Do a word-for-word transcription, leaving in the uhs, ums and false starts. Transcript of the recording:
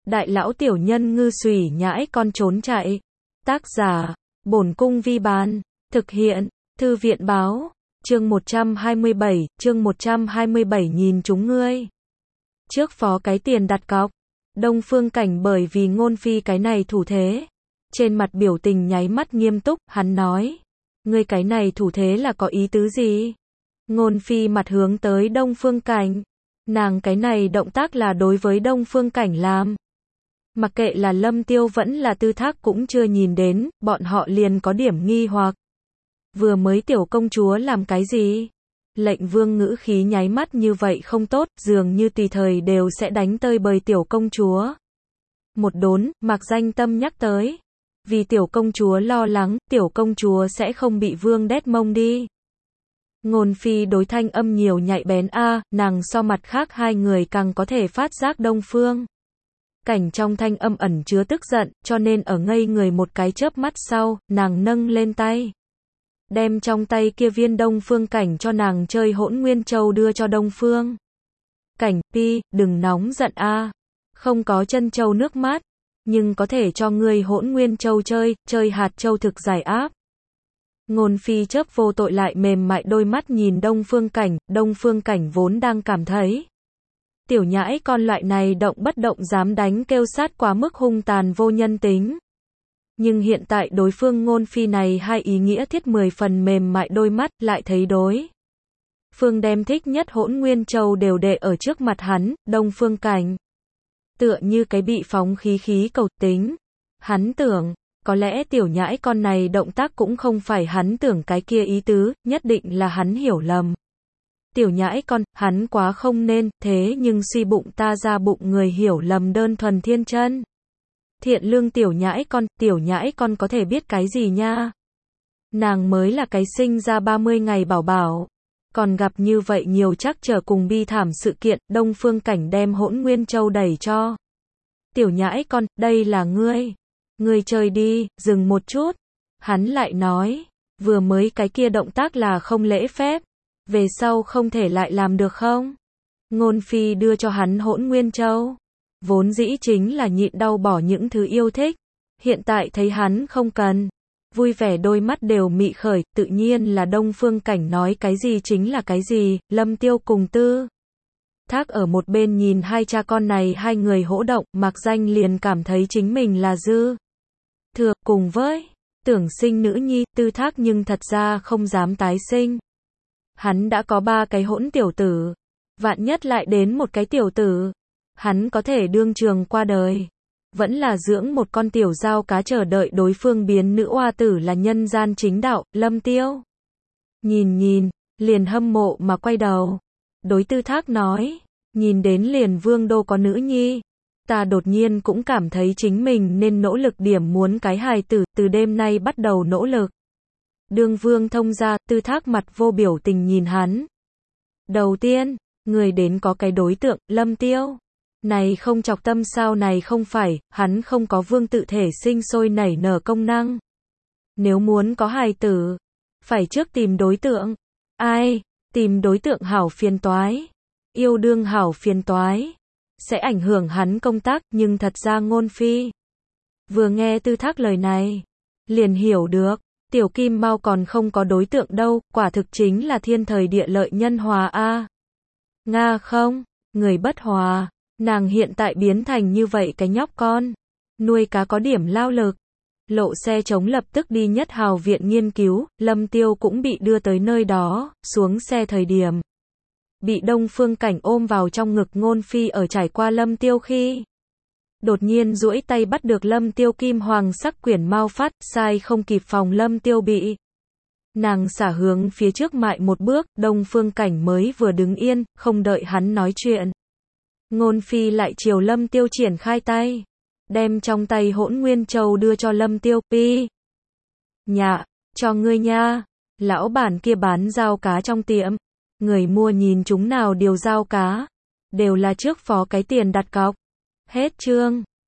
đại lão tiểu nhân ngư xùy nhãi con trốn chạy. Tác giả, Bổn Cung Vi Bán. Thực hiện, Thư viện Báo. Chương một trăm hai mươi bảy, chương một trăm hai mươi bảy nhìn chúng ngươi. Trước phó cái tiền đặt cọc, Đông Phương Cảnh bởi vì Ngôn Phi cái này thủ thế. Trên mặt biểu tình nháy mắt nghiêm túc, hắn nói. Ngươi cái này thủ thế là có ý tứ gì? Ngôn Phi mặt hướng tới Đông Phương Cảnh. Nàng cái này động tác là đối với Đông Phương Cảnh làm. Mặc kệ là Lâm Tiêu vẫn là Tư Thác cũng chưa nhìn đến, bọn họ liền có điểm nghi hoặc. Vừa mới tiểu công chúa làm cái gì? Lệnh Vương ngữ khí nháy mắt như vậy không tốt, dường như tùy thời đều sẽ đánh tơi bời tiểu công chúa. Một đốn, Mạc Danh Tâm nhắc tới. Vì tiểu công chúa lo lắng, tiểu công chúa sẽ không bị Vương đét mông đi. Ngôn Phi đối thanh âm nhiều nhạy bén a, nàng so mặt khác hai người càng có thể phát giác Đông Phương Cảnh trong thanh âm ẩn chứa tức giận, cho nên ở ngây người một cái chớp mắt sau, nàng nâng lên tay. Đem trong tay kia viên Đông Phương Cảnh cho nàng chơi Hỗn Nguyên Châu đưa cho Đông Phương Cảnh, pi, đừng nóng giận a. Không có chân châu nước mát, nhưng có thể cho ngươi Hỗn Nguyên Châu chơi, chơi hạt châu thực giải áp. Ngôn Phi chớp vô tội lại mềm mại đôi mắt nhìn Đông Phương Cảnh, Đông Phương Cảnh vốn đang cảm thấy. Tiểu nhãi con loại này động bất động dám đánh kêu sát quá mức hung tàn vô nhân tính. Nhưng hiện tại đối phương Ngôn Phi này hai ý nghĩa thiết mười phần mềm mại đôi mắt lại thấy đối. Phương đem thích nhất Hỗn Nguyên Châu đều đệ ở trước mặt hắn, Đông Phương Cảnh. Tựa như cái bị phóng khí khí cầu tính. Hắn tưởng, có lẽ tiểu nhãi con này động tác cũng không phải hắn tưởng cái kia ý tứ, nhất định là hắn hiểu lầm. Tiểu nhãi con, hắn quá không nên, thế nhưng suy bụng ta ra bụng người hiểu lầm đơn thuần thiên chân. Thiện lương tiểu nhãi con, tiểu nhãi con có thể biết cái gì nha? Nàng mới là cái sinh ra ba mươi ngày bảo bảo. Còn gặp như vậy nhiều chắc trở cùng bi thảm sự kiện, Đông Phương Cảnh đem Hỗn Nguyên Châu đẩy cho. Tiểu nhãi con, đây là ngươi. Ngươi chơi đi, dừng một chút. Hắn lại nói, vừa mới cái kia động tác là không lễ phép. Về sau không thể lại làm được không? Ngôn Phi đưa cho hắn Hỗn Nguyên Châu. Vốn dĩ chính là nhịn đau bỏ những thứ yêu thích. Hiện tại thấy hắn không cần. Vui vẻ đôi mắt đều mị khởi, tự nhiên là Đông Phương Cảnh nói cái gì chính là cái gì, Lâm Tiêu cùng Tư Thác ở một bên nhìn hai cha con này hai người hỗ động, Mạc Danh liền cảm thấy chính mình là dư thừa, cùng với tưởng sinh nữ nhi, Tư Thác nhưng thật ra không dám tái sinh. Hắn đã có ba cái hỗn tiểu tử, vạn nhất lại đến một cái tiểu tử, hắn có thể đương trường qua đời. Vẫn là dưỡng một con tiểu dao cá chờ đợi đối phương biến nữ oa tử là nhân gian chính đạo, Lâm Tiêu. Nhìn nhìn, liền hâm mộ mà quay đầu. Đối Tư Thác nói, nhìn đến liền Vương đô có nữ nhi. Ta đột nhiên cũng cảm thấy chính mình nên nỗ lực điểm muốn cái hài tử, từ đêm nay bắt đầu nỗ lực. Đương Vương thông ra, Tư Thác mặt vô biểu tình nhìn hắn. Đầu tiên, người đến có cái đối tượng, Lâm Tiêu. Này không chọc tâm sao, này không phải, hắn không có Vương tự thể sinh sôi nảy nở công năng. Nếu muốn có hài tử, phải trước tìm đối tượng. Ai? Tìm đối tượng hảo phiền toái. Yêu đương hảo phiền toái. Sẽ ảnh hưởng hắn công tác, nhưng thật ra Ngôn Phi vừa nghe Tư Thác lời này, liền hiểu được, tiểu kim mao còn không có đối tượng đâu, quả thực chính là thiên thời địa lợi nhân hòa a. Nga không, người bất hòa. Nàng hiện tại biến thành như vậy cái nhóc con, nuôi cá có điểm lao lực. Lộ xe chống lập tức đi Nhất Hào viện nghiên cứu, Lâm Tiêu cũng bị đưa tới nơi đó, xuống xe thời điểm. Bị Đông Phương Cảnh ôm vào trong ngực. Ngôn Phi ở trải qua Lâm Tiêu khi. Đột nhiên duỗi tay bắt được Lâm Tiêu kim hoàng sắc quyển mao phát, sai không kịp phòng Lâm Tiêu bị. Nàng xả hướng phía trước mại một bước, Đông Phương Cảnh mới vừa đứng yên, không đợi hắn nói chuyện. Ngôn Phi lại chiều Lâm Tiêu triển khai tay, đem trong tay Hỗn Nguyên Châu đưa cho Lâm Tiêu, pi. Nhạ, cho ngươi nha, lão bản kia bán dao cá trong tiệm, người mua nhìn chúng nào điều dao cá, đều là trước phó cái tiền đặt cọc. Hết chương.